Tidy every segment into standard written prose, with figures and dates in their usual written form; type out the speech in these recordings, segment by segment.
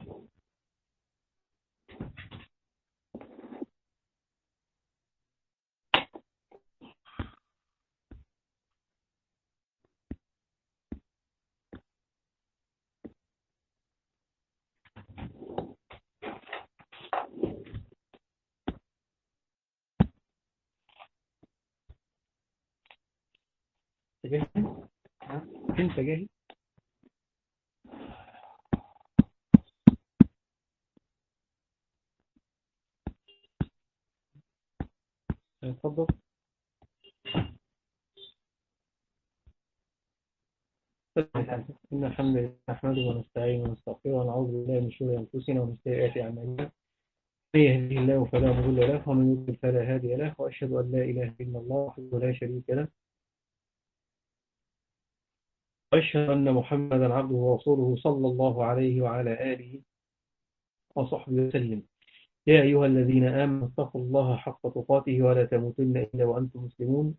جاهز؟ انت جاهز؟ اتفضل. إن الحمد لله نحمده ونستعينه ونستغفره ونعوذ بالله من شرور أنفسنا ومن سيئات أعمالنا. من يهده الله فلا مضل له ومن يضلل فلا هادي له، وأشهد أن لا إله إلا الله وحده لا شريك له، وأشهد أن محمدا عبده ورسوله صلى الله عليه وعلى آله وصحبه وسلم. يا أيها الذين آمنوا اتقوا الله حق تقاته ولا تموتن إلا وأنتم مسلمون.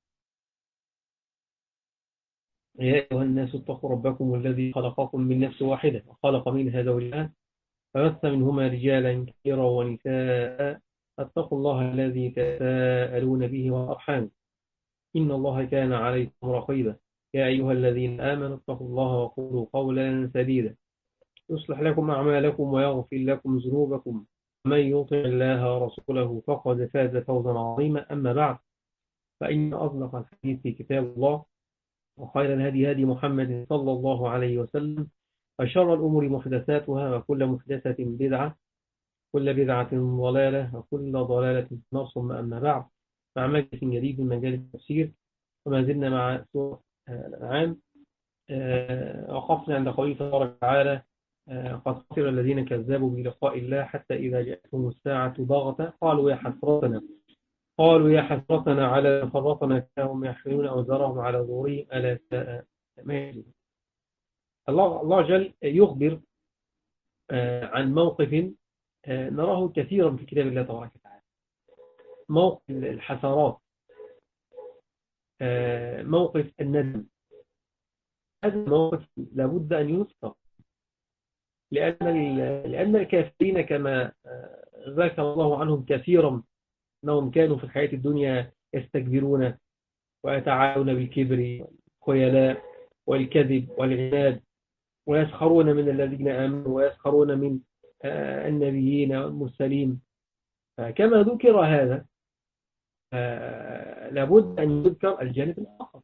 يا أيها الناس اتقوا ربكم الذي خلقكم من نفس واحدة وخلق منها زوجها فبث منهما رجالا كثيرا ونساء. اتقوا الله الذي تساءلون به والأرحام إن الله كان عليكم رقيبا. يا أيها الذين آمنوا اتقوا الله وقولوا قولا سديدا يصلح لكم أعمالكم ويغفر لكم ذنوبكم، من يطع الله ورسوله فقد فاز فوزا عظيما. أما بعد، فإن أصدق الحديث كتاب الله، وخير الهدي هدي محمد صلى الله عليه وسلم، وشر الأمور محدثاتها، وكل محدثة بدعة، كل بدعة ضلالة، وكل ضلالة في النار. ثم أما بعد، مع مجلس جديد من مجالس التفسير، وما زلنا مع سورة الأنعام. وقفنا عند قوله تبارك وتعالى: قد خسر الذين كذبوا بلقاء الله حتى إذا جاءتهم الساعة بغتة قالوا يا حسرتنا على ما فرطنا فيهم يحملون أوزارهم على ظهورهم ألا ساء ما يزرون. الله جل يخبر عن موقف نراه كثيرا في كتاب الله تبارك وتعالى، موقف الحسرات، موقف الندم. هذا الموقف لابد أن يذكر، لأن الكافرين كما ذكر الله عنهم كثيرا أنهم كانوا في الحياة الدنيا يستكبرون ويتعالون بالكبر والخيلاء والكذب والعناد، ويسخرون من الذين آمنوا ويسخرون من النبيين والمرسلين. فكما ذكر هذا، لابد أن يذكر الجانب الآخر،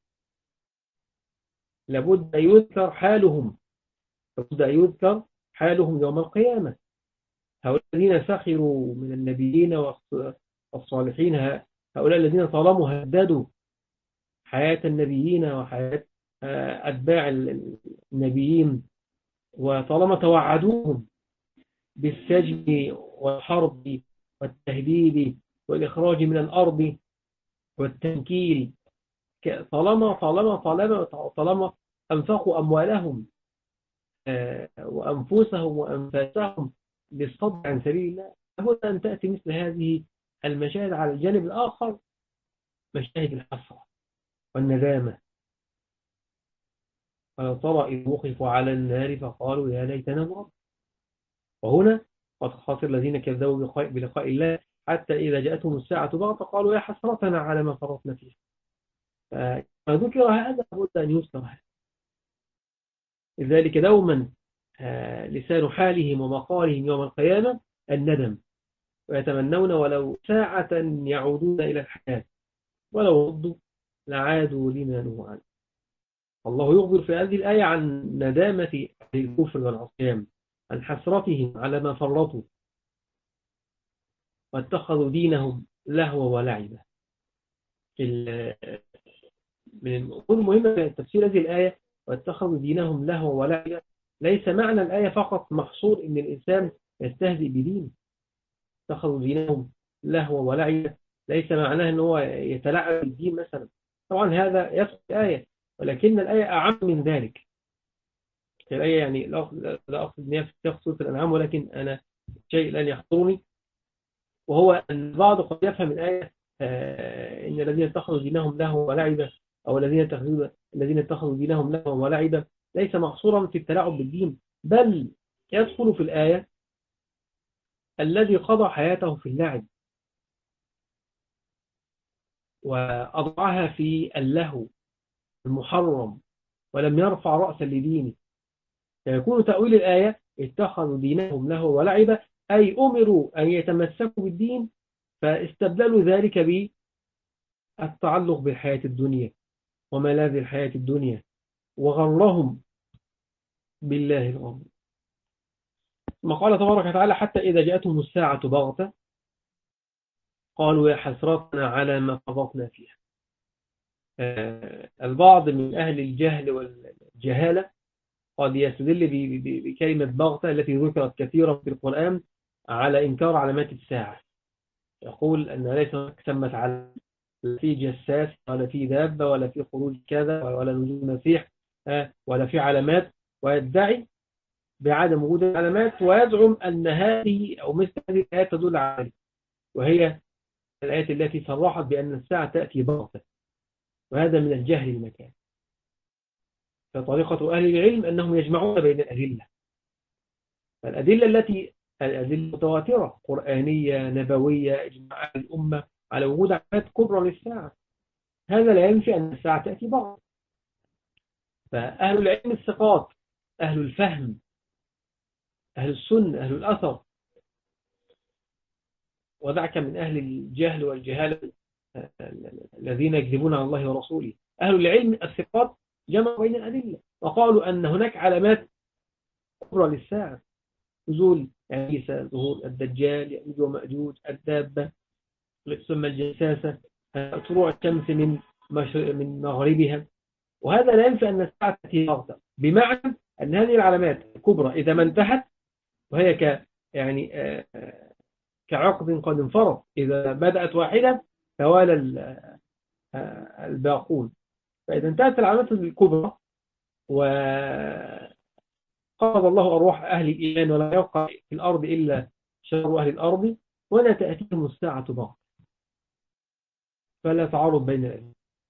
لابد أن يذكر حالهم، لابد أن يذكر حالهم يوم القيامة. هؤلاء الذين سخروا من النبيين والصالحين، هؤلاء الذين طالما هددوا حياة النبيين وحياة أتباع النبيين، وطالما توعدوهم بالسجن والحرب والتهديد والإخراج من الأرض والتنكيل، طالما أنفقوا أموالهم وأنفسهم وأنفاسهم للصد عن سبيل الله، لابد أن تأتي مثل هذه المشاهد على الجانب الآخر، مشاهد الحسرة والندامة. ولو ترى إذ وقفوا على النار فقالوا يا ليتنا نرد. وهنا قد خسر الذين كذبوا بلقاء الله حتى إذا جاءتهم الساعة بغتة قالوا يا حسرتنا على ما فرطنا فيها. فذكر هذا لابد أن يذكر هذا. لذلك دوما لسان حالهم ومقالهم يوم القيامة الندم، ويتمنون ولو ساعة يعودون إلى الحياة، ولو ردوا لعادوا لما نهوا عنه. الله يخبر في هذه الآية عن ندامة الكفر والعصيان، عن حسرتهم على ما فرطوا واتخذوا دينهم لهوا ولعبا. من الأمور المهمة في تفسير هذه الآية واتخذوا دينهم لهوا ولعبا، ليس معنى الآية فقط محصور إن الإنسان يستهزئ بدينه. اتخذوا دينهم لهوا ولعبا ليس معناه أنه هو يتلاعب بالدين مثلا، طبعا هذا يدخل الآية، ولكن الآية أعم من ذلك. الآية يعني لا أقصد أن هي في سورة الأنعام، ولكن أنا شيء لن يحضرني، وهو أن البعض قد يفهم الآية إن الذين اتخذوا دينهم لهوا ولعبا، أو الذين اتخذوا دينهم لهوا ولعبا ليس محصورا في التلاعب بالدين، بل يدخل في الآية الذي قضى حياته في اللعب وأضعها في اللهو المحرم ولم يرفع رأسا لدينه، فيكون تأويل الآية اتخذوا دينهم لهوا ولعبا، أي أمروا أن يتمسكوا بالدين فاستبدلوا ذلك بالتعلق بالحياة الدنيا وملاذ الحياة الدنيا، وغرهم بالله الغرور. ما قال تبارك وتعالى حتى إذا جاءتهم الساعة بغتة قالوا يا حسرتنا على ما فرطنا فيها. البعض من أهل الجهل والجهالة قد يستدل بكلمة بغتة التي ذكرت كثيرا في القرآن على إنكار علامات الساعة، يقول أن ليس ثمة علامة، لا في جساس ولا في دابة ولا في خروج كذا ولا نزول المسيح ولا في علامات، ويدعي بعدم وجود العلامات ويزعم أن هذه أو مثل هذه الآيات تدل على ذلك، وهي الآيات التي صرحت بأن الساعة تأتي بغتة، وهذا من الجهل المكان. فطريقة أهل العلم أنهم يجمعون بين الأدلة، الأدلة متواترة قرآنية نبوية إجماع الأمة على وجود علامات كبرى للساعة، هذا لا ينفي أن الساعة تأتي بغتة. فأهل العلم الثقات، أهل الفهم، أهل السنة، أهل الأثر، ودعك من أهل الجهل والجهالة الذين يكذبون على الله ورسوله، أهل العلم الثقات جمعوا بين الأدلة وقالوا أن هناك علامات كبرى للساعة، نزول عيسى، ظهور الدجال، يأجوج ومأجوج، الدابة، ثم الجساسة، طلوع الشمس من مغربها، وهذا لا ينفي أن الساعة تأتي بغتة، بمعنى أن هذه العلامات الكبرى إذا ما انتهت وهي يعني كعقد قد انفرط، إذا بدأت واحدة توالى الباقون، فإذا انتهت العلامات الكبرى وقبض الله أرواح أهل الإيمان ولا يبقى في الأرض إلا شر أهل الأرض ولا تأتيهم الساعة بغتة، فلا تعارض بين الأدلة.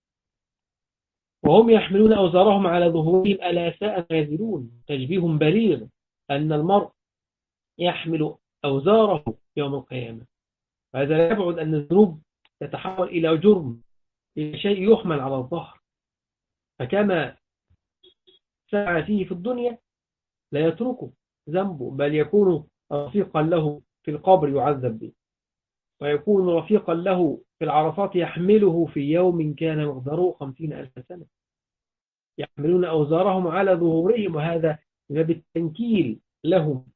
وهم يحملون أوزارهم على ظهورهم ألا ساء ما يزرون، تشبيه بليغ أن المرء يحمل أوزاره يوم القيامة، هذا لا يبعد أن الذنوب تتحول إلى جرم، إلى شيء يحمل على الظهر، فكما سعى فيه في الدنيا لا يتركه ذنبه، بل يكون رفيقا له في القبر يعذب به، ويكون رفيقا له في العرفات يحمله في يوم كان مقداره 50,000 سنة، يحملون أوزارهم على ظهورهم، وهذا باب التنكيل لهم،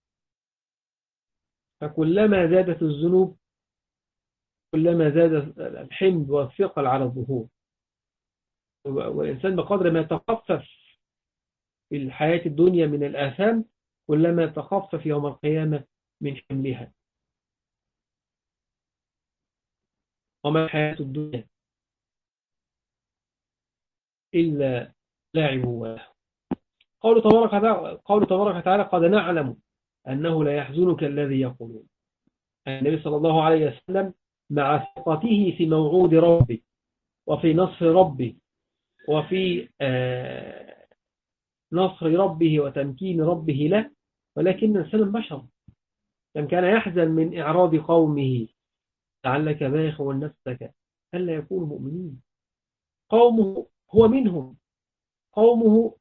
فكلما زادت الذنوب كلما زاد الحمل والثقل على الظهور، والإنسان بقدر ما يتخفف في الحياة الدنيا من الآثام كلما يتخفف يوم القيامة من حملها. وما الحياة الدنيا إلا لاعب وله. قول تبارك وتعالى قد نعلم أنه لا يحزنك الذي يقولون. النبي صلى الله عليه وسلم مع ثقته في موعود ربه وفي نصر ربه وفي نصر ربه وتمكين ربه له، ولكن الإنسان بشر، لم كان يحزن من إعراض قومه لعلك باخع نفسك ألا يكونوا مؤمنين. قومه هو منهم، قومه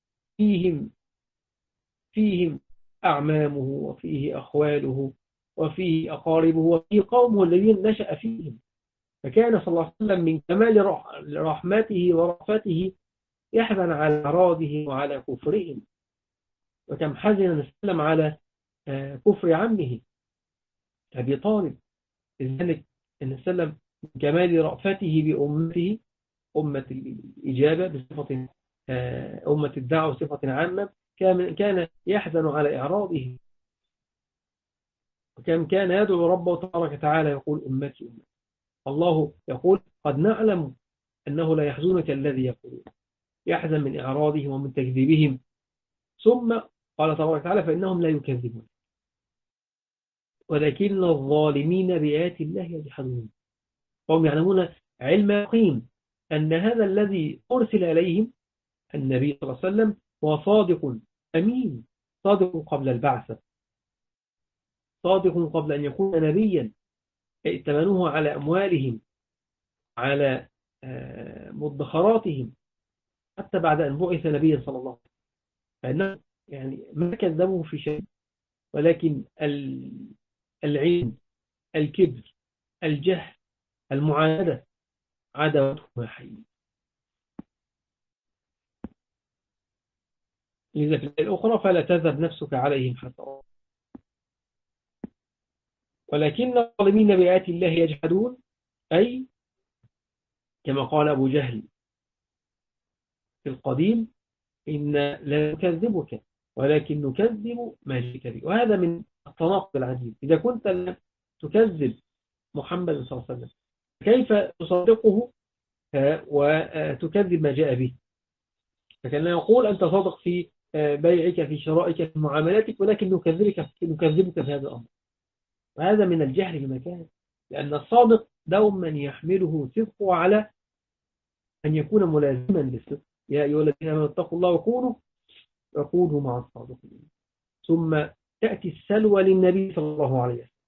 فيهم أعمامه وفيه أخواله وفيه أقاربه وفيه قومه الذين نشأ فيهم، فكان صلى الله عليه وسلم من كمال رحمته ورأفته يحزن على أعراضهم وعلى كفرهم، وكم حزن وسلم على كفر عمه أبي طالب، لذلك النبي صلى الله عليه وسلم من كمال رأفته بأمته، أمة الإجابة بصفة أمة الدعوة بصفة عامة، كان يحزن على إعراضه، وكم كان يدعو ربه تبارك وتعالى يقول أمتي أمتي. الله يقول قد نعلم أنه لا يحزنك الذي يقولون، يحزن من إعراضهم ومن تكذيبهم، ثم قال تبارك وتعالى فإنهم لا يكذبون ولكن الظالمين بآيات الله يجحدون، وهم يعلمون علم يقين أن هذا الذي أرسل إليهم النبي صلى الله عليه وسلم هو صادق أمين، صادق قبل البعثة، صادق قبل أن يكون نبيا، ائتمنوه على أموالهم، على مدخراتهم، حتى بعد أن بعث نبيا صلى الله عليه وسلم. فإنه يعني ما كذبوا في شيء، ولكن العلم، الكبر، الجهل، المعاندة، عداوتهما حي. لذا في الأخرى فلا تذهب نفسك عليهم حتى، ولكن الظالمين بآيات الله يجحدون، أي كما قال أبو جهل في القديم: إن لا نكذبك ولكن نكذب ما جئت به. وهذا من التناقض العجيب. إذا كنت لا تكذب محمد صلى الله عليه وسلم، كيف تصدقه وتكذب ما جاء به؟ فكان يقول أنت صادق في بيعك، في شرائك، في معاملاتك، ولكن نكذبك في هذا الأمر. وهذا من الجهل بمكان، لأن الصادق دوما يحمله صدقه على أن يكون ملازما للصدق. يا أيها الذين آمنوا اتقوا الله وكونوا مع الصادقين. ثم تأتي السلوى للنبي صلى الله عليه وسلم،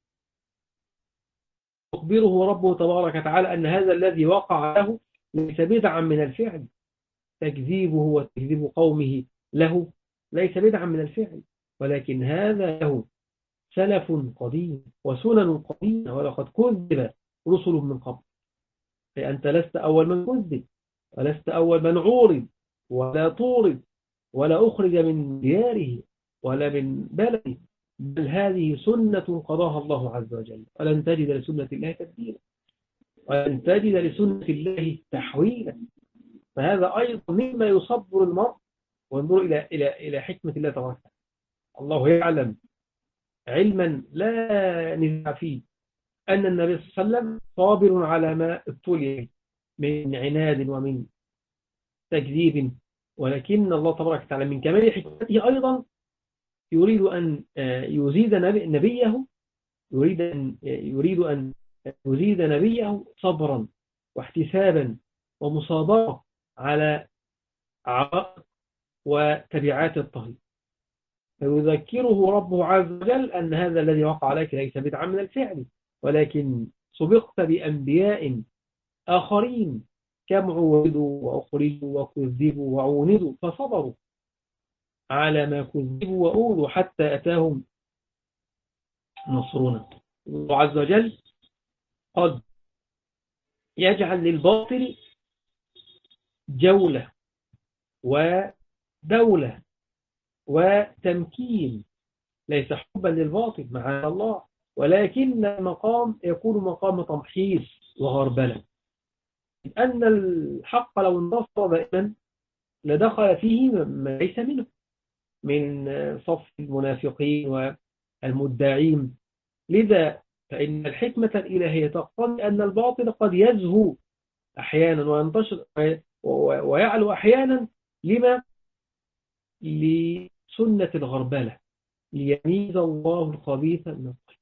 يخبره ربه تبارك وتعالى أن هذا الذي وقع له ليس بدعا من الفعل. تكذيبه وتكذيب قومه له ليس بدعا من الفعل، ولكن هذا له سلف قديم وسنن قديمة، ولقد كذب رسل من قبل. فأنت لست أول من كذب، ولست أول من عورض ولا طورد ولا أخرج من دياره ولا من بلده، بل هذه سنة قضاها الله عز وجل، ولن تجد لسنة الله تبديلا، ولن تجد لسنة الله تحويلا. فهذا أيضا مما يصبر المرء وينظر إلى حكمة الله تبارك وتعالى. الله يعلم علما لا نزاع فيه أن النبي صلى الله عليه وسلم صابر على ما ابتلي من عناد ومن تكذيب، ولكن الله تبارك وتعالى من كمال حكمته أيضا يريد أن يزيد نبيه، يريد أن يزيد نبيه صبرا واحتسابا ومصابرة على عوائق وتبعات الطريق. فيذكره ربه عز وجل أن هذا الذي وقع عليك ليس بدعا من الفعل، ولكن سبقت بأنبياء آخرين كم عوضوا وأخرجوا وكذبوا وعوندوا فصبروا على ما كذبوا وأوذوا حتى أتاهم نصرنا. الله عز وجل قد يجعل للباطل جولة ودولة وتمكين، ليس حبا للباطل مع الله، ولكن المقام يكون مقام تمحيص وغربلة. أن الحق لو انتصر دائما لدخل فيه ما ليس منه من صف المنافقين والمدعين. لذا فإن الحكمة الإلهية تقتضي أن الباطل قد يزهو أحيانا وينتشر ويعلو أحيانا، لما؟ لسنة الغربلة، ليميز الله الخبيث من الطيب.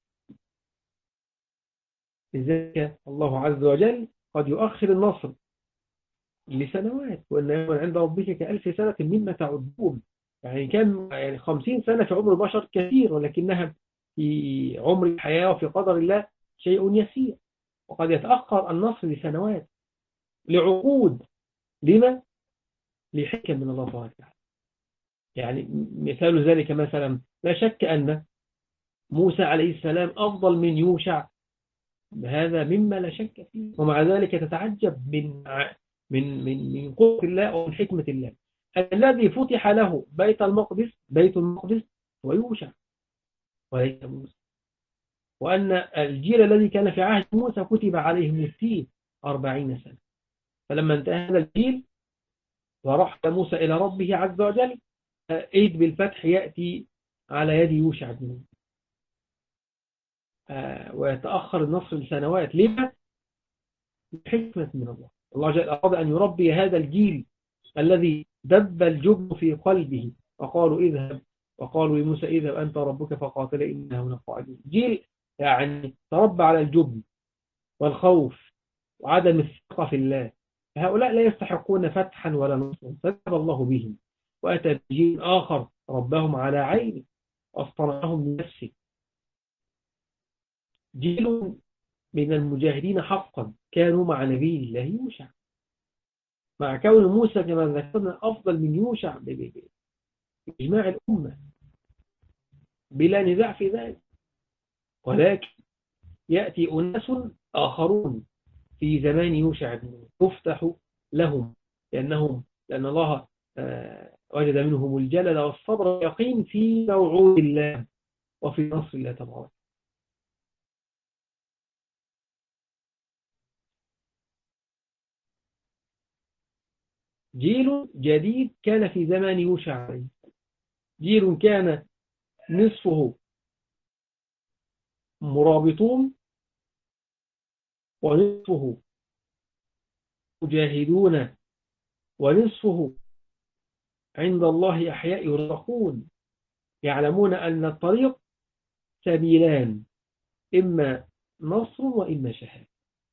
لذلك الله عز وجل قد يؤخر النصر لسنوات، وإن يوم عند ربك كألف سنة مما تعدون. يعني كان 50 سنة في عمر البشر كثير، ولكنها في عمر الحياة وفي قدر الله شيء يسير. وقد يتأخر النصر لسنوات، لعقود، لما؟ لحكم من الله تعالى. يعني مثال ذلك مثلا، لا شك أن موسى عليه السلام أفضل من يوشع، هذا مما لا شك فيه. ومع ذلك تتعجب من قوة الله ومن حكمة الله. الذي فتح له بيت المقدس ويوشع وليس موسى. وأن الجيل الذي كان في عهد موسى كتب عليهم التيه 40 سنة. فلما انتهى هذا الجيل ورحل موسى إلى ربه عز وجل، عيد بالفتح يأتي على يد يوشع بن نون، ويتأخر النصر لسنوات. لما؟ حكمة من الله. الله جل أراد أن يربي هذا الجيل الذي دب الجبن في قلبه، وقالوا لموسى اذهب أنت ربك فقاتل إننا هنا قاعدون. جيل يعني تربى على الجبن والخوف وعدم الثقة في الله. هؤلاء لا يستحقون فتحا ولا نصرا، فذهب الله بهم وأتى بجيل آخر ربهم على عينه واصطنعهم لنفسه. جيل من المجاهدين حقا كانوا مع نبي الله يوشع، مع كون موسى كما ذكرنا أفضل من يوشع بإجماع الأمة بلا نزاع في ذلك. ولكن يأتي أناس آخرون في زمان يوشع بن نون تفتح لهم، لأن الله وجد منهم الجلل والصبر واليقين في موعود الله وفي نصر الله تبارك. جيل جديد كان في زمان يوشع، جيل كان نصفه مرابطون ونصفه مجاهدون ونصفه عند الله أحياء يرزقون، يعلمون أن الطريق سبيلان، إما نصر وإما شهادة،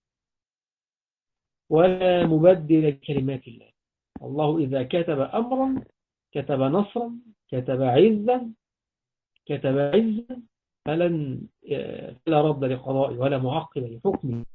ولا مبدل لكلمات الله. الله إذا كتب أمرا كتب نصرا، كتب عزا كتب عزا، فلا رد لقضائه ولا معقب لحكمه.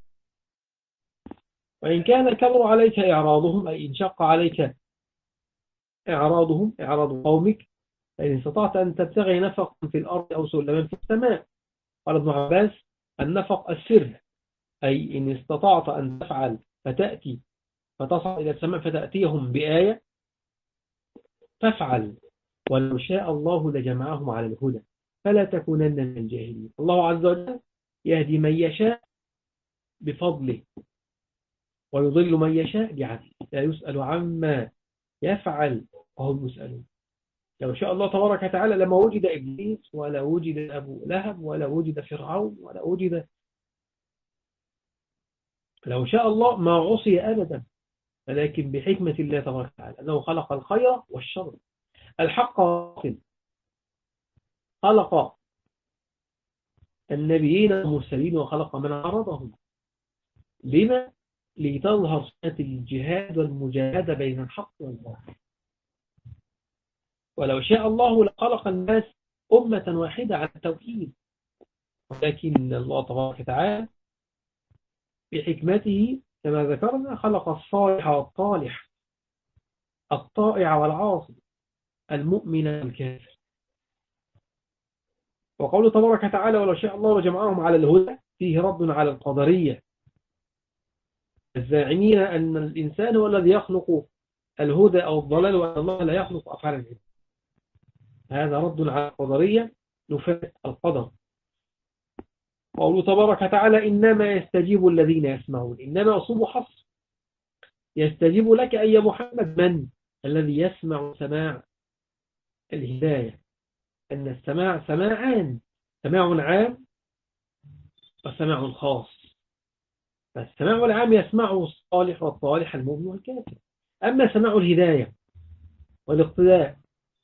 وإن كان كبر عليك إعراضهم، أي إن شق عليك إعراضهم، إعراض قومك، فإن استطعت أن تبتغي نفقا في الأرض أو سلما في السماء. قال ابن عباس: النفق السر، أي إن استطعت أن تفعل فتأتي فتصل إلى السماء فتأتيهم بآية فافعل، ولو شاء الله لجمعهم على الهدى فلا تكونن من الجاهلين. الله عز وجل يهدي من يشاء بفضله ويضل من يشاء بعدله، لا يسأل عما يفعل وهم يسألون. لو شاء الله تبارك وتعالى لما وجد إبليس ولا وجد أبو لهب ولا وجد فرعون ولا وجد، لو شاء الله ما عصي أبدا، ولكن بحكمة الله تبارك وتعالى أنه خلق الخير والشر، الحق والباطل، خلق النبيين والمرسلين وخلق من عرضهم. لما؟ لتظهر سنة الجهاد والمجاهدة بين الحق والباطل. ولو شاء الله لخلق الناس أمة واحدة على التوحيد، ولكن الله تبارك وتعالى بحكمته كما ذكرنا خلق الصالح والطالح، الطائع والعاصي، المؤمن والكافر. وقوله تبارك وتعالى: ولو شاء الله لجمعهم على الهدى، فيه رد على القدرية الزاعمين أن الإنسان هو الذي يخلق الهدى أو الضلال، وأن الله لا يخلق أفعال العباد. هذا رد على القدرية نفاة القدر. وقوله تبارك وتعالى: إنما يستجيب الذين يسمعون، إنما أصوب حصر، يستجيب لك أي محمد من الذي يسمع سماع الهداية، أن السماع سماعان، سماع عام وسماع خاص. فالسماع العام يسمعه الصالح والطالح، المؤمن والكافر. أما سماع الهداية والاقتداء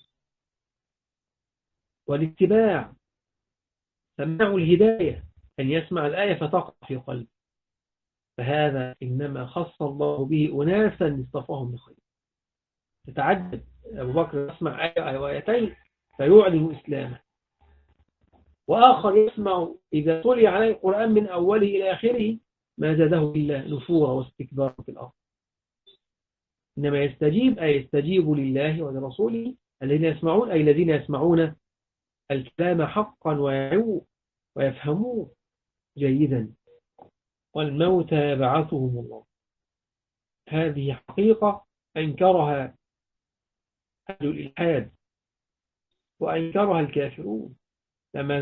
والاتباع، سماع الهداية أن يسمع الآية فتقع في قلبه، فهذا إنما خص الله به أناسا اصطفاهم لخير. تتعجب أبو بكر يسمع آية أو آيتين فيعلن إسلامه، وآخر يسمع إذا تلي عليه القرآن من أوله إلى آخره ما زاده إلا نفورا واستكبارا في الأرض. إنما يستجيب أي يستجيب لله ولرسوله الذين يسمعون، أي الذين يسمعون الكلام حقا ويعوه ويفهموه جيدا. والموتى يبعثهم الله، هذه حقيقة أنكرها أهل الإلحاد وأنكرها الكافرون لما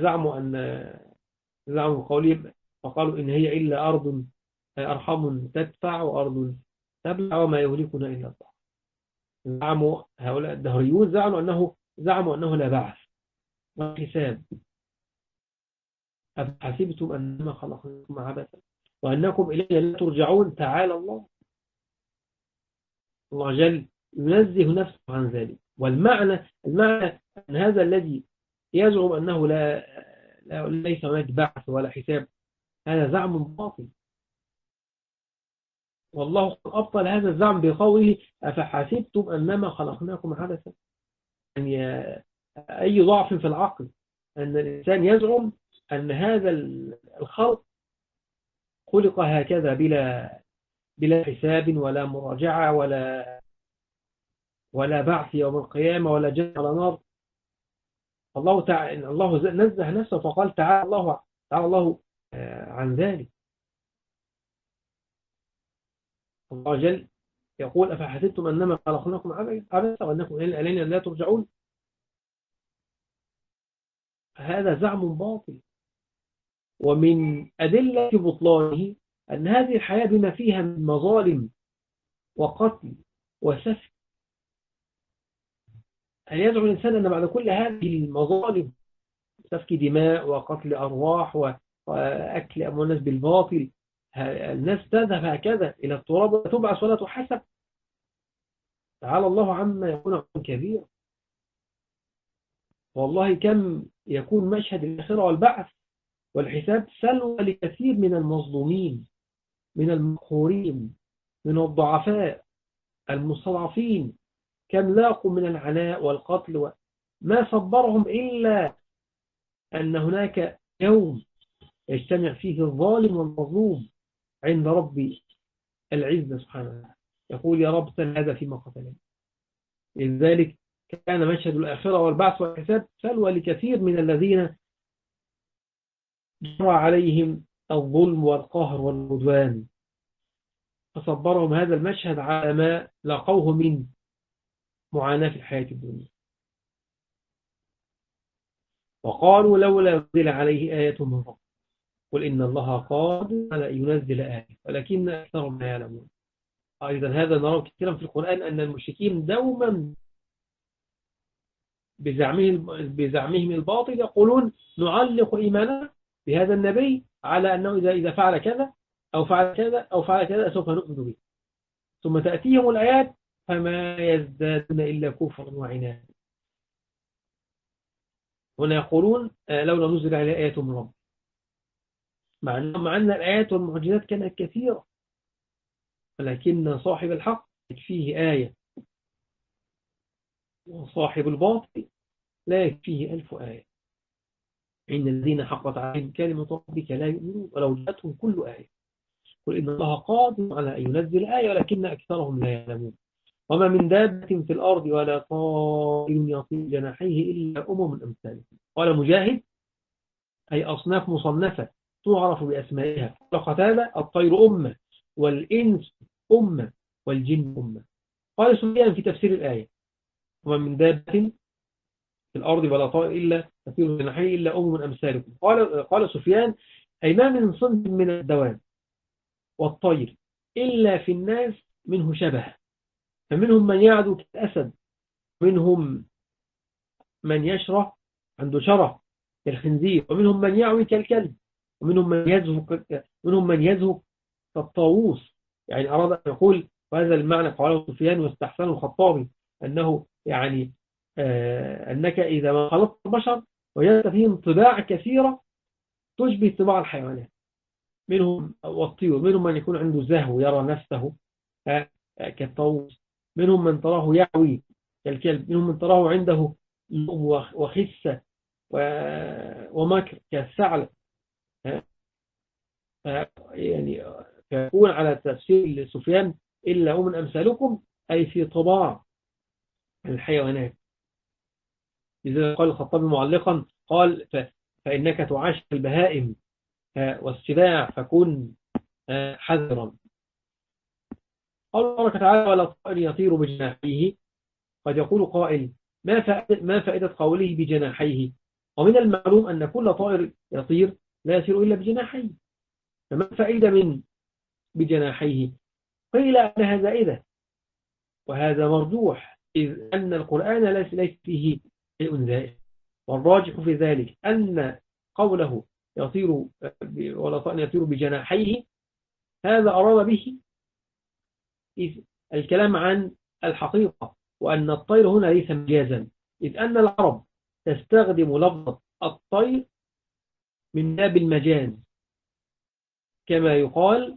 زعموا قولهم وقالوا إن هي إلا أرض أرحم تدفع وأرض تبلع وما يهلكنا إلا الضعف. زعموا هؤلاء الدهريون زعموا أنه لا بعث وحساب. أفحسبتم أنما خلقناكم عبثا وأنكم إلينا لا ترجعون. تعالى الله جل ينزه نفسه عن ذلك. والمعنى أن هذا الذي يزعم أنه ليس هناك بعث ولا حساب، هذا زعم باطل. والله قد أبطل هذا الزعم بقوله: أفحسبتم أنما خلقناكم عبثا، يعني أي ضعف في العقل أن الإنسان يزعم أن هذا الخلق خلق هكذا بلا حساب ولا مراجعة ولا بعث يوم القيامة ولا جنة ولا نار. الله نزه نفسه فقال تعالى الله عن ذلك. الله جل يقول أفحسبتم أنما خلقناكم عبثا وأنكم إلينا لا ترجعون. هذا زعم باطل. ومن أدلة بطلانه أن هذه الحياة بما فيها من مظالم وقتل وسفك. هل يزعم الإنسان أن بعد كل هذه المظالم، سفك دماء وقتل أرواح وأكل أموال الناس بالباطل، الناس تذهب هكذا إلى التراب وتبعث ولا تحسب؟ تعالى الله عما يكون عن كبير. والله كم يكون مشهد الآخرة والبعث والحساب سلوى لكثير من المظلومين، من المقهورين، من الضعفاء المستضعفين. كم لاقوا من العناء والقتل ما صبرهم إلا أن هناك يوم يجتمع فيه الظالم والمظلوم عند ربي العزة سبحانه وتعالى، يقول يا رب سل هذا فيما قتلني. لذلك كان مشهد الآخرة والبعث والحساب سلوى لكثير من الذين جرى عليهم الظلم والقهر والعدوان، فصبرهم هذا المشهد على ما لاقوه من معاناة في الحياة الدنيا. وقالوا لولا نزل عليه آية من ربه قل إن الله قادر على أن ينزل آية ولكن أكثرهم لا يعلمون. أيضا هذا نراه كثيرا في القرآن أن المشركين دوما بزعمهم الباطل يقولون نعلق إيماننا بهذا النبي على أنه إذا فعل كذا أو فعل كذا أو فعل كذا سوف نؤمن به، ثم تأتيهم الآيات فما يزدادون إلا كفرا وعنادا. هنا يقولون لولا نزل على آية من رب، مع أن الآيات والمعجزات كانت كثيرة، ولكن صاحب الحق يكفيه آية وصاحب الباطل لا يكفيه 1000 آية. إن الذين حقت عليهم كلمة ربك لا يؤمنون ولو جاءتهم كل آية قل إن الله قادر على أن ينزل آية ولكن أكثرهم لا يعلمون. وما من دابة في الأرض ولا طائر يطير جناحيه إلا أمثالكم. قال مجاهد أي أصناف مصنفة تعرف بأسمائها. قتادة الطير أمة والإنس أمة والجن أمة. قال سفيان في تفسير الآية وما من دابة في الأرض ولا طائر إلا يطير جناحيه إلا أمثالكم. قال سفيان أي ما من صنف من الدواب والطير إلا في الناس منه شبه، فمنهم من يعدو كالأسد، منهم من يشرح عنده شرح كالخنزير، ومنهم من يعوي كالكلب، ومنهم من يزهق كالطاووس. يعني أراد أن يقول وهذا المعنى قاله سفيان واستحسن الخطابي أنه يعني أنك إذا ما خلقت البشر وجدت فيهم طباع كثيرة تشبه طباع الحيوانات، منهم والطيور، منهم من يكون عنده زهو يرى نفسه كالطاووس، منهم من تراه يعوي كالكلب، منهم من تراه عنده لؤم وخسة ومكر كالثعلب. يعني فيكون على تفسير سفيان إلا هم من أمثالكم أي في طباع الحيوانات. إذا قال الخطابي معلقا قال فإنك تعاش البهائم والسباع فكن حذرا. قال الله تعالى ولا طائر يطير بجناحيه. قد يقول قائل ما فائدة قوله بجناحيه؟ ومن المعلوم أن كل طائر يطير لا يطير إلا بجناحيه، فما الفائدة من بجناحيه؟ قيل أنها زائدة وهذا مرجوح، إذ أن القرآن ليس فيه شيء زائد، والراجح في ذلك أن قوله يطير ولا طائر يطير بجناحيه هذا أراد به الكلام عن الحقيقة، وأن الطير هنا ليس مجازا، إذ أن العرب تستخدم لفظة الطير من باب المجاز، كما يقال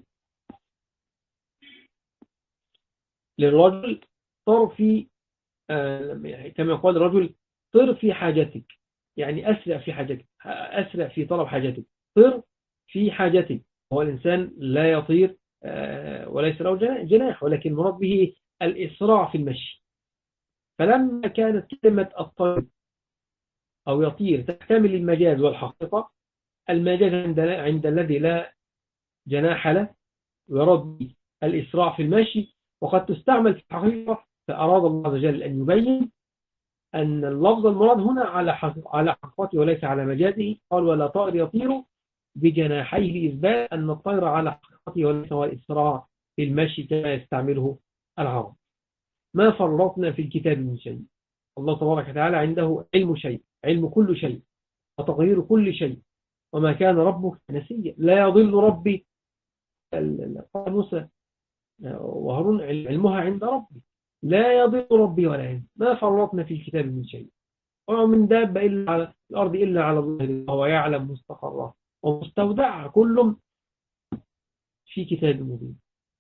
للرجل طرفي كما يقال الرجل طر في حاجتك، يعني أسرع في حاجتك، أسرع في طلب حاجتك. طر في حاجتك. هو الإنسان لا يطير وليس له جناح، ولكن المراد به الإسراع في المشي. فلما كانت كلمة الطير أو يطير تحتمل المجاز والحقيقة، المجاز عند الذي لا جناح له ويراد به الإسراع في المشي، وقد تستعمل في الحقيقة. فأراد الله عز وجل أن يبين أن اللفظ المراد هنا على حقيقته وليس على مجازه. قال ولا طائر يطير بجناحيه، إثبات أن الطير على حقيقته وليس هو الإسراع في المشي كما يستعمله العرب. ما فرطنا في الكتاب من شيء. الله تبارك وتعالى عنده علم شيء، علم كل شيء، وتغيير كل شيء، وما كان ربك نسيا. لا يضل ربي. قال موسى وهارون علمها عند ربي، لا يضل ربي ولا ينسى. ما فرطنا في الكتاب من شيء، ومن دابة إلا على الأرض إلا على الله وهو يعلم مستقرها ومستودعها، كل في كتاب مبين.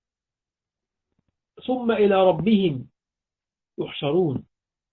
ثم إلى ربهم يحشرون.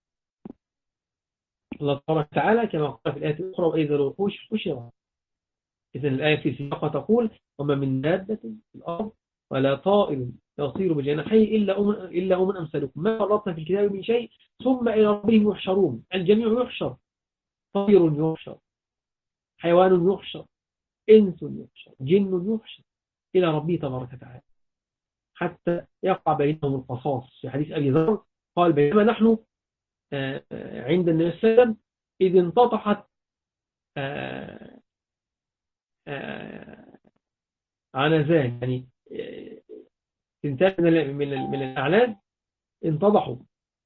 الله تبارك وتعالى كما قال في الآية الأخرى وإذا الوحوش حشرت. إذن الآية في سياقة تقول وما من دابة في الأرض ولا طائر يطير بجناحيه إلا أمم أمثالكم ما فرطنا في الكتاب من شيء ثم إلى ربهم يحشرون. الجميع يحشر، طير يحشر، حيوان يحشر، إنس يحشر، جن يحشر إلى ربه تبارك وتعالى حتى يقع بينهم القصاص. في حديث أبي ذر قال بينما نحن عند النبي صلى الله عليه وسلم إذ انتطحت عنزان، يعني تنتهي من الأعلام انتضحوا.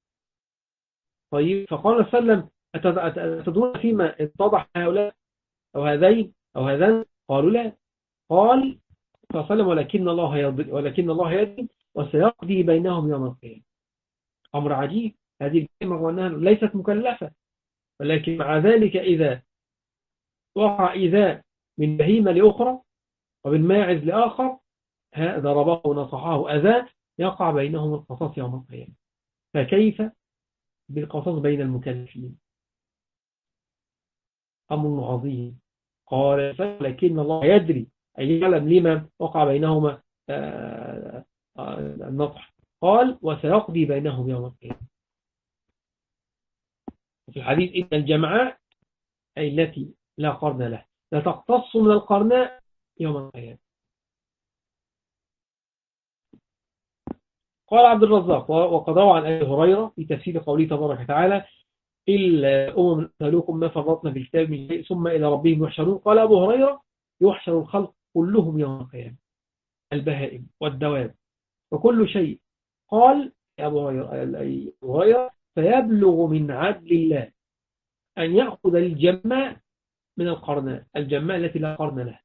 طيب فقال صلى الله عليه وسلم أتدرون فيما انتضح هؤلاء أو هذين أو هذان؟ قالوا لا. قال صلى الله عليه وسلم ولكن الله يدري وسيقضي بينهم يوم القيامة. أمر عجيب. هذه الكلمة وأنها ليست مكلفة، ولكن مع ذلك إذا وقع إيذاء من بهيمة لأخرى ومن ماعز لآخر ضربه ونصحه أذى يقع بينهم القصاص يوم القيامة. فكيف بالقصاص بين المكلفين؟ أمر عظيم. قال لكن الله يدري أي يعلم لما وقع بينهما النطح. قال وسيقضي بينهم يوم القيامة. في الحديث إن الجمعاء أي التي لا قرن له لا تقتص من القرناء يوم القيامة. قال عبد الرزاق وقد روى عن أبي هريرة في تفسير قوله تبارك وتعالى إلا أمثالكم ما فرطنا في الكتاب من شيء ثم إلى ربهم يحشرون. قال أبو هريرة يحشر الخلق كلهم يوم القيامة، البهائم والدواب وكل شيء. قال أبو هريرة فيبلغ من عدل الله أن يأخذ الجماء من القرناء، الجماء التي لا قرن لها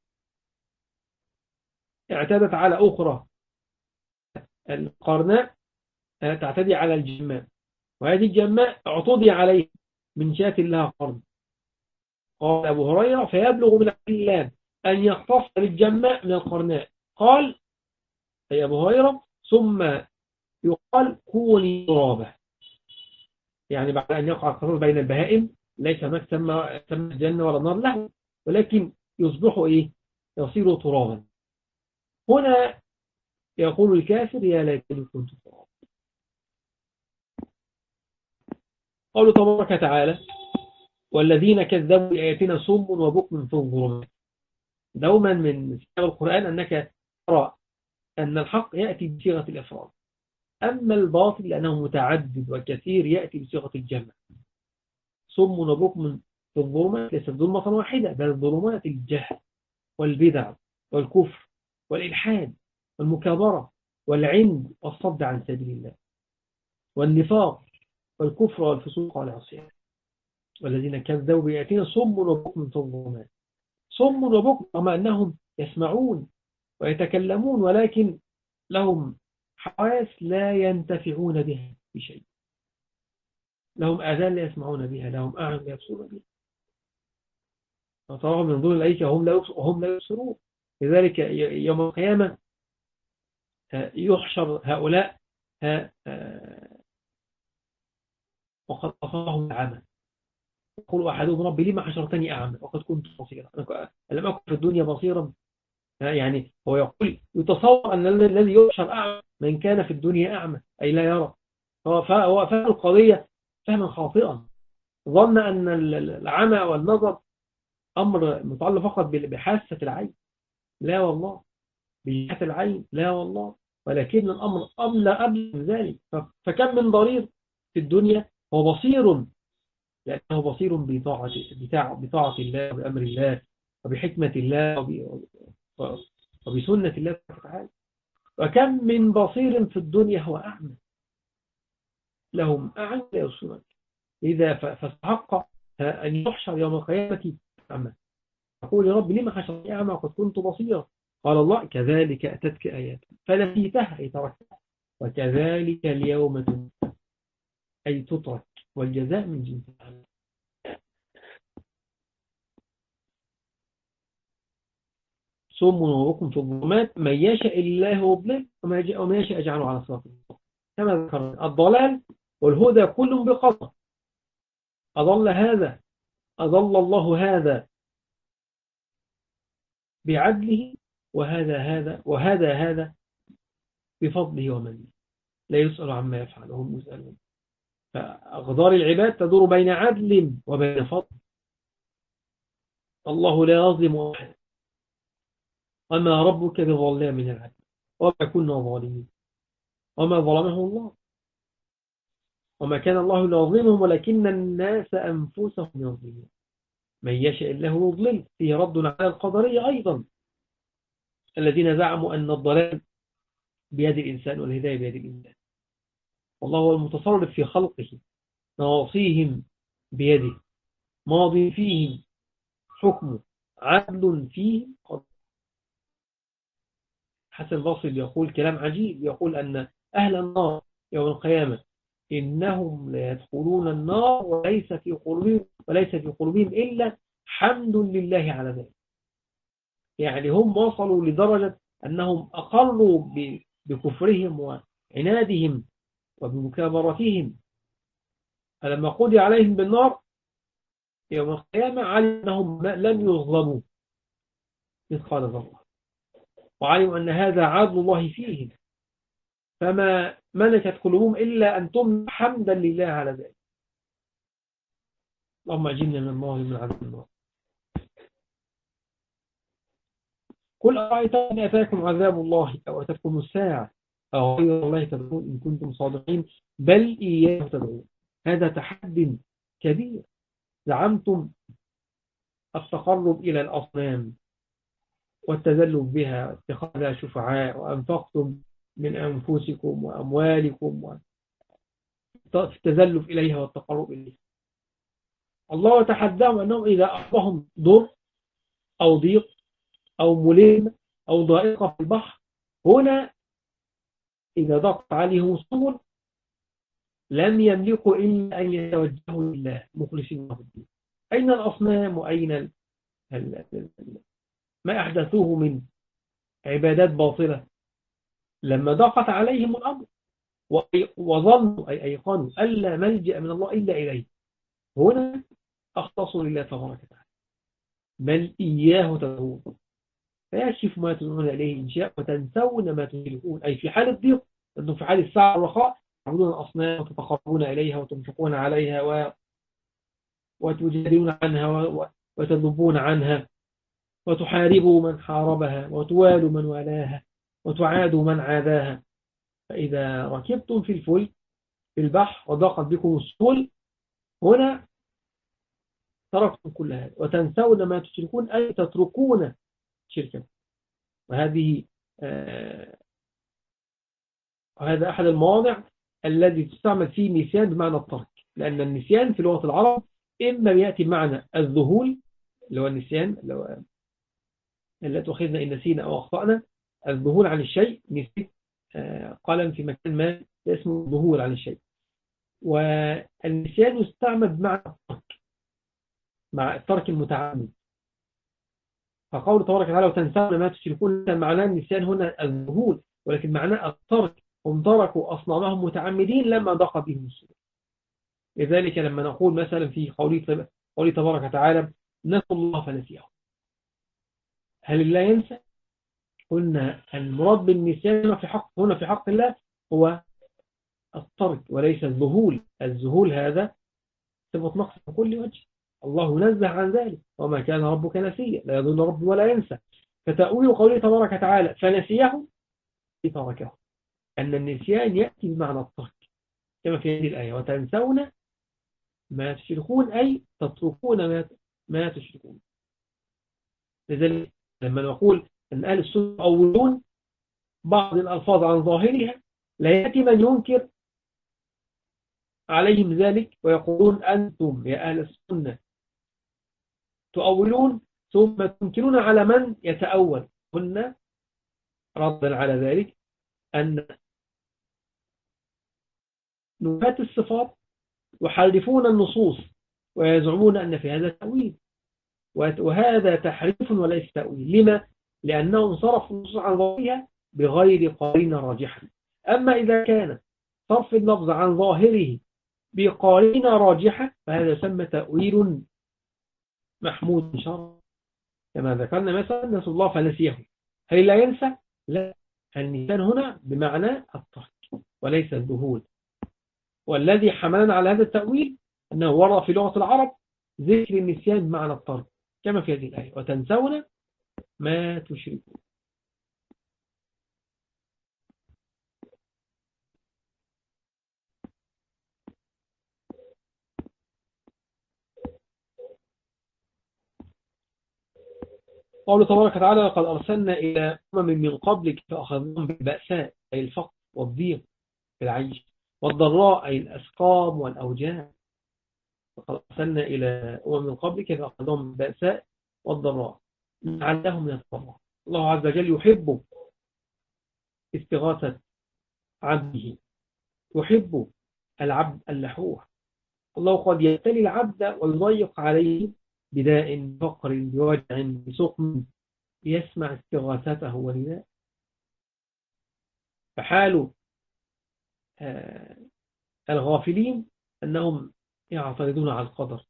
اعتادت على أخرى. القرناء تعتدي على الجماء، وهذه الجماء اعتدي عليه من شاة لها قرن. قال أبو هريرة فيبلغ من عدل الله أن يختص بالجماء من القرناء. قال أي أبو هريرة ثم يقال كوني ترابة، يعني بعد أن يقع القصاص بين البهائم ليس هناك سمى الجنة ولا النار له، ولكن يصبح إيه؟ يصير ترابا. هنا يقول الكافر يا ليتني كنت ترابا. قالوا تبارك وتعالى والذين كذبوا بآياتنا صم وبكم في الظلمات. دوما من كتاب القرآن أنك ترى أن الحق يأتي بصيغة الإفراد، أما الباطل لأنه متعدد وكثير يأتي بصيغة الجمع. صم وبكم في الظلمات ليست ظلمة واحدة، بل ظلمات الجهل والبدع والكفر والإلحاد والمكابرة والعند والصد عن سبيل الله والنفاق والكفر والفسوق والعصيان. والذين كذبوا بآياتنا صم وبكم في الظلمات. صم وبكم رغم أنهم يسمعون ويتكلمون ولكن لهم حواس لا ينتفعون بها بشيء، لهم آذان لا يسمعون بها، لهم أعين لا يبصرون بها، وتراهم ينظرون إليك وهم لا يبصرون. لذلك يوم القيامة يحشر هؤلاء وقد أصابهم العمى يقول أحدهم ربي لما حشرتني أعمى وقد كنت بصيرا، ألم أكن في الدنيا بصيرا. يعني هو يقول يتصور أن الذي يحشر أعمى من كان في الدنيا أعمى أي لا يرى. هو فهم القضية فهما خاطئا، ظن أن العمى والنظر أمر متعلق فقط بحاسة العين. لا والله، بحاسة العين لا والله، ولكن الأمر أبلغ من ذلك. فكم من ضرير في الدنيا هو بصير، لأنه بصير بطاعة الله وبأمر الله وبحكمة الله وبسنة الله تعالى. وكم من بصير في الدنيا هو أعمى، لهم أعمى لا يبصرون، إذا فاستحق أن يحشر يوم القيامة أعمى. يقول يا رب لما حشرني أعمى وقد كنت بصيرا؟ قال الله كذلك أتتك آيات فنسيتها أي تركتها، وكذلك اليوم تنسى أي تترك، والجزاء من جنس العمل. صم وبكم في الظلمات من يشاء الله يضلل وما يشاء يجعله على صراط كما ذكرنا. الضلال والهدى كل بقدر، أضل هذا أضل الله هذا بعدله، وهذا بفضله ومنه، لا يسأل عما يفعل وهم يسألون. فأقدار العباد تدور بين عدل وبين فضل. الله لا يظلم أحد، وما ربك بظلام للعبيد وما كنا ظالمين، وما ظلمه الله، وما كان الله ليظلمهم ولكن الناس أنفسهم يظلمون. من يشاء الله يضلل، فيه رد على القدرية أيضا الذين زعموا أن الضلال بيد الإنسان والهداية بيد الإنسان. والله هو المتصرف في خلقه، نواصيهم بيده، ماض فيهم حكمه، عدل فيهم قدر. حسن البصري يقول كلام عجيب، يقول أن أهل النار يوم القيامة إنهم لا يدخلون النار وليس في قلوبهم إلا حمد لله على ذلك. يعني هم وصلوا لدرجة أنهم أقروا بكفرهم وعنادهم وبمكابرتهم، فلما قضي عليهم بالنار يوم القيامة علموا أنهم لم يظلموا مثقال ذرة، وعلموا أن هذا عدل الله فيهم، فما ملكت قلوبهم إلا أن تمنع حمدا لله على ذلك. اللهم أجلنا من الله من عذاب النار. قل أرأيتم إن أتاكم عذاب الله أو أتتكم الساعة أو غير الله تدعون إن كنتم صادقين بل إياه تدعون. هذا تحد كبير. زعمتم التقرب إلى الأصنام والتذلل بها واتخاذها شفعاء، وأنفقتم من أنفسكم وأموالكم في التذلل إليها والتقرب إليها. الله تحداهم أنهم إذا أصبحهم ضر أو ضيق أو ملم أو ضائقة في البحر، هنا إذا ضاقت عليهم السبل لم يملكوا إلا أن يتوجهوا لله مخلصين له الدين. أين الأصنام وأين ما أحدثوه من عبادات باطلة؟ لما ضاقت عليهم الأمر وظنوا أي أيقنوا ألا ملجأ من الله إلا إليه، هنا أختصوا لله تبارك وتعالى بل إياه تدعون فيكشف ما تدعون إليه إن شاء وتنسون ما تشركون. أي في حال الضيق، أنتم في حال الساعة والرخاء تعبدون الأصنام وتتقربون إليها وتنفقون عليها وتجادلون عنها وتذبون عنها وتحاربوا من حاربها وتوالوا من والاها وتعادوا من عاداها. فإذا ركبتم في الفلك في البحر وضاقت بكم السبل، هنا تركتم كل هذا وتنسون ما تشركون أي تتركون شركا. وهذه هذا أحد المواضع الذي تستعمل فيه نسيان بمعنى الترك، لأن النسيان في لغة العرب إما يأتي بمعنى الذهول اللي هو النسيان لا تؤاخذنا إن نسينا أو أخطأنا، الذهول عن الشيء، نسيت قلم في مكان ما اسمه الذهول عن الشيء. والنسيان يستعمل بمعنى الترك مع الترك المتعمد. فقول تبارك وتعالى وتنسون ما تشركون معناه النسيان هنا الذهول، ولكن معناه الترك، هم تركوا أصنامهم متعمدين لما ضاق بهم السبل. لذلك لما نقول مثلا في قوله قوله تبارك وتعالى نسوا الله فنسيهم. هل الله ينسى؟ قلنا المراد بالنسيان في حق هنا في حق الله هو الترك وليس الذهول. الذهول هذا صفة نقص من كل وجه، الله ينزه عن ذلك، وما كان ربك نسيا، لا يضل ربي ولا ينسى. فتأويل قوله تبارك وتعالى فنسيه تركه، أن النسيان يأتي بمعنى الترك كما في هذه الآية وتنسون ما تشركون، أي تتركون ما تشركون. لذلك لما نقول أن أهل السنة يؤولون بعض الألفاظ عن ظاهرها، لا يأتي من ينكر عليهم ذلك ويقولون أنتم يا أهل السنة تؤولون ثم تنكرون على من يتأول. قلنا ردا على ذلك أن نفاة الصفات يحرفون النصوص ويزعمون أن في هذا تأويل، وهذا تحريف وليس تأويل. لما؟ لأنهم صرفوا النصوص عن ظاهرها بغير قرينة راجحة. أما إذا كان صرف اللفظ عن ظاهره بقرينة راجحة فهذا يسمى تأويل محمود شرعا، كما ذكرنا مثلا نسوا الله فنسيه. هل لا ينسى؟ لا، النسيان هنا بمعنى الترك وليس الذهول. والذي حملنا على هذا التأويل أنه ورد في لغة العرب ذكر النسيان بمعنى الترك كما في هذه الآية وتنسون ما تشركون. قوله تبارك وتعالى لقد أرسلنا إلى أمم من قبلك فأخذناهم بالبأساء أي الفقر والضيق في العيش، والضراء أي الأسقام والأوجاع. لقد أرسلنا إلى أمم من قبلك فأخذناهم بالبأساء والضراء لعلهم يتضرعون. الله عز وجل يحب استغاثة عبده، يحب العبد اللحوح. الله قد يبتلي العبد ويضيق عليه بداء، فقر، بوجع، بسقم، يسمع استغاثته ونداء. فحال الغافلين أنهم يعترضون على القدر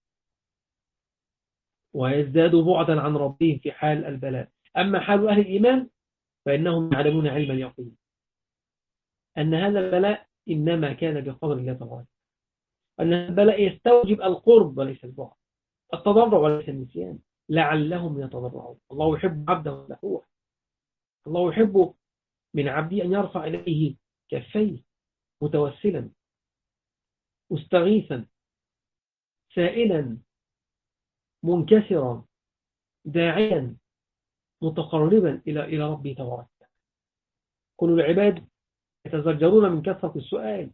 ويزدادوا بعدا عن ربهم في حال البلاء. أما حال أهل الإيمان فإنهم يعلمون علم اليقين أن هذا البلاء إنما كان بقدر الله تعالى، أن البلاء يستوجب القرب وليس البعد، التضرع وليس النسيان، لعلهم يتضرعون. الله يحب عبده اللحوح، الله يحب من عبده أن يرفع إليه كفيه متوسلا مستغيثا سائلا منكسرا داعيا متقربا إلى ربه تبارك. كل العباد يتزجرون من كثرة السؤال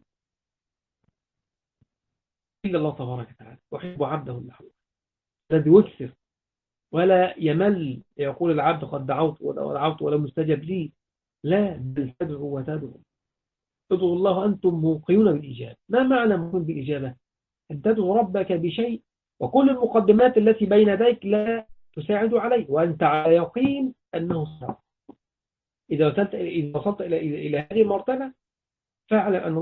إلا الله تبارك وتعالى ويحب عبده اللحوح الذي يكثر ولا يمل. يقول العبد قد دعوت ودعوت ولم يستجب لي، لا، بل تدعو وتدعو. ادعوا الله أنتم موقنون بالإجابة. ما معنى موقن بالإجابة؟ أن تدعو ربك بشيء وكل المقدمات التي بين يديك لا تساعد عليه وأنت على يقين أنه صعب. إذا وصلت إلى هذه المرتبة فاعلم أن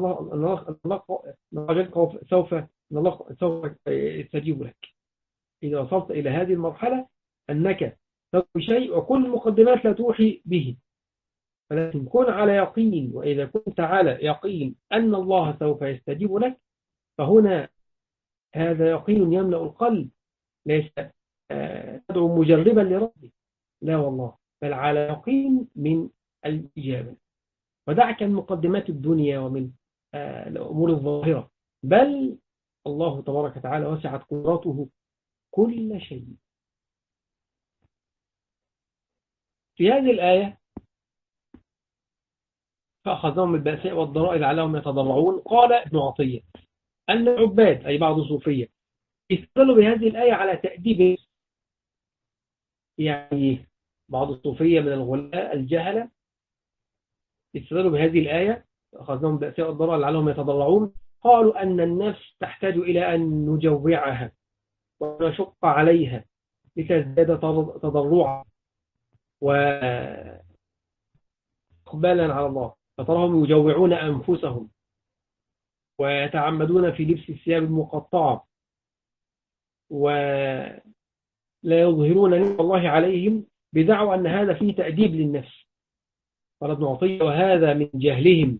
الله سوف يستجيب لك. إذا وصلت إلى هذه المرحلة أنك تدعو شيء وكل المقدمات لا توحي به، ولكن كن على يقين. وإذا كنت على يقين أن الله سوف يستجيب لك فهنا هذا يقين يملأ القلب، ليس تدعو مجربا لربك، لا والله، بل على يقين من الإجابة. ودعك من مقدمات الدنيا ومن الأمور الظاهرة، بل الله تبارك وتعالى وسعت قدرته كل شيء. في هذه الآية فأخذهم بالبأساء والضراء لعلهم يتضرعون. قال ابن عطية أن العباد أي بعض الصوفية استدلوا بهذه الآية على تأديب، يعني بعض الصوفية من الغلاء الجهلة استدلوا بهذه الآية أخذهم بالبأساء والضراء لعلهم يتضرعون. قالوا أن النفس تحتاج إلى أن نجوعها ونشق عليها لتزداد تضرعا وإقبالا على الله، فتراهم يجوعون أنفسهم ويتعمدون في لبس الثياب المقطعة ولا يظهرون نعمة الله عليهم بدعوى أن هذا فيه تأديب للنفس. قال ابن عطية وهذا من جهلهم،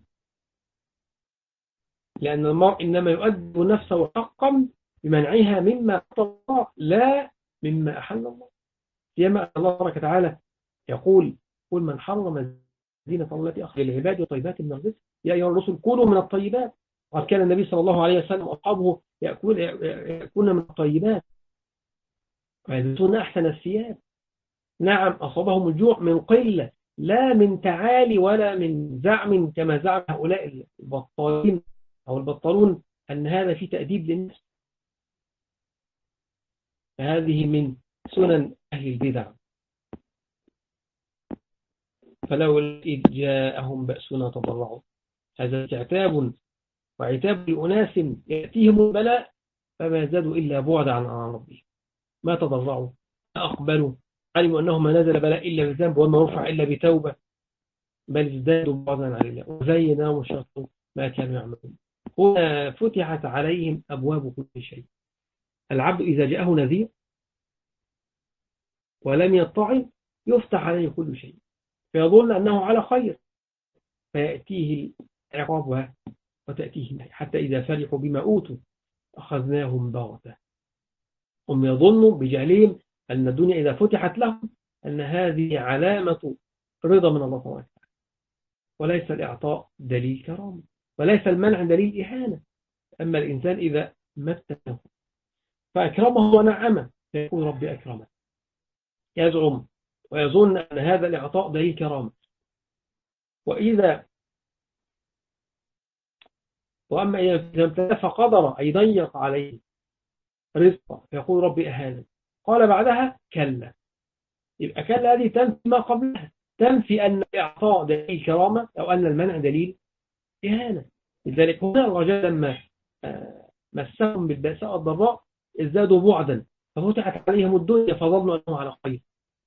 لأن المرء إنما يؤدب نفسه حقا بمنعها مما أحل الله لا مما أحل الله. فيما الله تبارك وتعالى يقول قل من حرم زينة الله التي أخرج للعباد وطيبات من الرزق يا أيها الرسل كلوا من الطيبات. وقد كان النبي صلى الله عليه وسلم وأصحابه يأكلون من الطيبات ويلبسون أحسن الثياب. نعم أصابهم الجوع من قلة لا من تعالي ولا من زعم كما زعم هؤلاء البطالين أو البطالون أن هذا في تأديب للنفس. فهذه من سنن أهل البدع. فلولا إذ جاءهم بأسنا تضرعوا. هذا عتاب وعتاب لأناس يأتيهم البلاء فما زادوا إلا بعد عن ربهم. ما تضرعوا، ما أقبلوا، علموا أنه ما نزل بلاء إلا بذنب وما رفع إلا بتوبة، بل ازدادوا بعدا عن الله وزين لهم الشيطان ما كانوا يعملون. هنا فتحت عليهم أبواب كل شيء. العبد إذا جاءه نذير ولم يطع يفتح عليه كل شيء فيظن أنه على خير فيأتيه عقابها وتأتيه حتى إذا فرحوا بما أوتوا أخذناهم بغتة. هم يظنوا بجهلهم أن الدنيا إذا فتحت لهم أن هذه علامة رضا من الله تعالى، وليس الإعطاء دليل كرامة وليس المنع دليل إهانة. أما الإنسان إذا مكنه فأكرمه ونعمه فيقول ربي أكرمه، يزعم ويظن أن هذا الإعطاء دليل كرامة. وأما إذا امتنع فقدر أي ضيق عليه رزقه فيقول ربي أهانه. قال بعدها كلا. يبقى كلا هذه تنفي ما قبلها، تنفي أن الإعطاء دليل كرامة أو أن المنع دليل إهانة. لذلك هنا الرجال لما مسهم بالبأساء والضراء ازدادوا بعدا ففتحت عليهم الدنيا فظنوا أنهم على خير.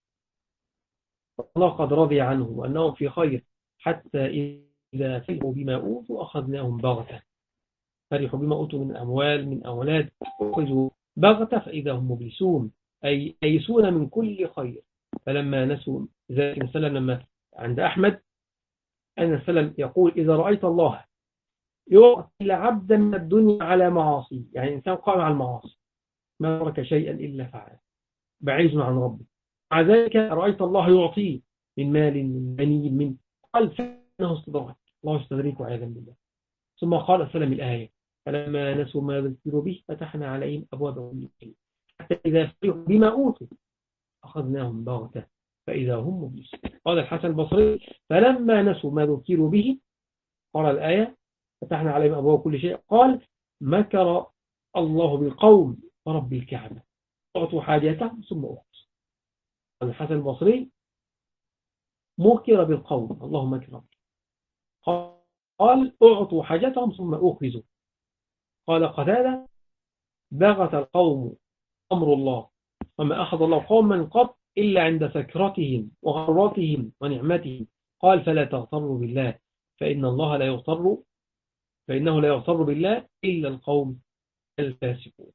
الله قد رضي عنهم وأنهم في خير حتى إذا فرحوا بما أوتوا أخذناهم بغتة. فرحوا بما أوتوا من أموال من أولاد أخذوا بغتة فإذا هم مبلسون أي ييسون من كل خير. فلما نسوا ذلك السلام لما عند أحمد أن السلام يقول إذا رأيت الله يعطي العبد من الدنيا على معاصي، يعني إنسان قائم على المعاصي ما ترك شيئا إلا فعله بعيد عن ربه، مع ذلك رأيت الله يعطيه من مال من بنين من قال فإنه استدرك الله استدركه عياذا بالله. ثم قال السلام الآية فلما نسوا ما ذكروا به فتحنا عليهم أبواب كل شيء حتى إذا فرحوا بما أوتوا أخذناهم بغتة فإذا هم مبلسون. قال الحسن البصري فلما نسوا ما ذكروا به قال الآية فتحنا عليهم أبواب كل شيء قال مكر الله بالقوم ورب الكعبة أعطوا حاجتهم ثم أخذوا. الحسن البصري مكر بالقوم اللهم مكر قال أعطوا حاجتهم ثم أخذوا. قال قتادة بغت القوم أمر الله وما أخذ الله قوما قط إلا عند سكرتهم وغراتهم ونعمتهم. قال فلا تغتروا بالله فإنه لا يغتر بالله إلا القوم الفاسقون.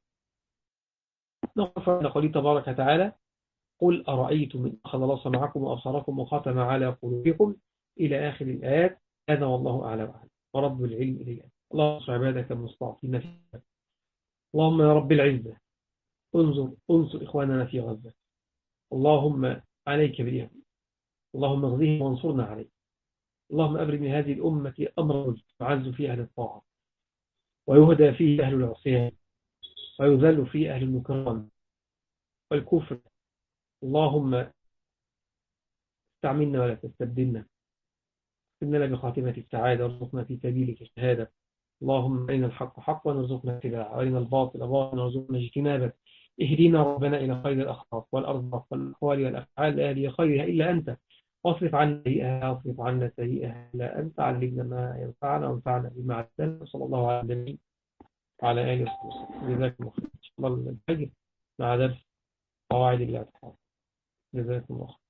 نقف قوله تبارك وتعالى قل أرأيتم إن أخذ الله سمعكم وأبصاركم وختم على قلوبكم إلى آخر الآيات. هذا والله أعلم ورب العلم إليه. اللهم انصر عبادك المستضعفين فيك. اللهم يا رب العزة انصر إخواننا في غزة. اللهم عليك باليهود اللهم اغذهم وانصرنا عليك. اللهم أبرم من هذه الأمة أمر يعز فيه أهل الطاعة ويهدى فيه أهل العصيان ويذل فيه أهل النكران والكفر. اللهم استعملنا ولا تستبدلنا. إننا بخاتمة السعادة وارزقنا في سبيلك الشهادة. اللهم أرنا الحق حقا وارزقنا اتباعه وأرنا الباطل باطلا وارزقنا اجتنابه. اهدنا ربنا إلى خير الأخلاق والأرزاق والأقوال والأفعال لا هي خيرها إلا أنت واصرف عنا سيئها إلا أنت. علمنا ما ينفعنا وانفعنا بما علمتنا. صلى الله على النبي وعلى آله وصحبه. جزاكم الله خير. إن شاء الله الفجر مع درس قواعد الاعتقاد. جزاكم الله خير.